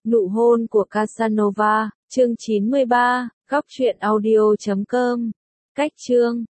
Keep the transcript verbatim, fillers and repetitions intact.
Nụ hôn của Casanova, chương chín mươi ba, góc truyện audio chấm com. Cách chương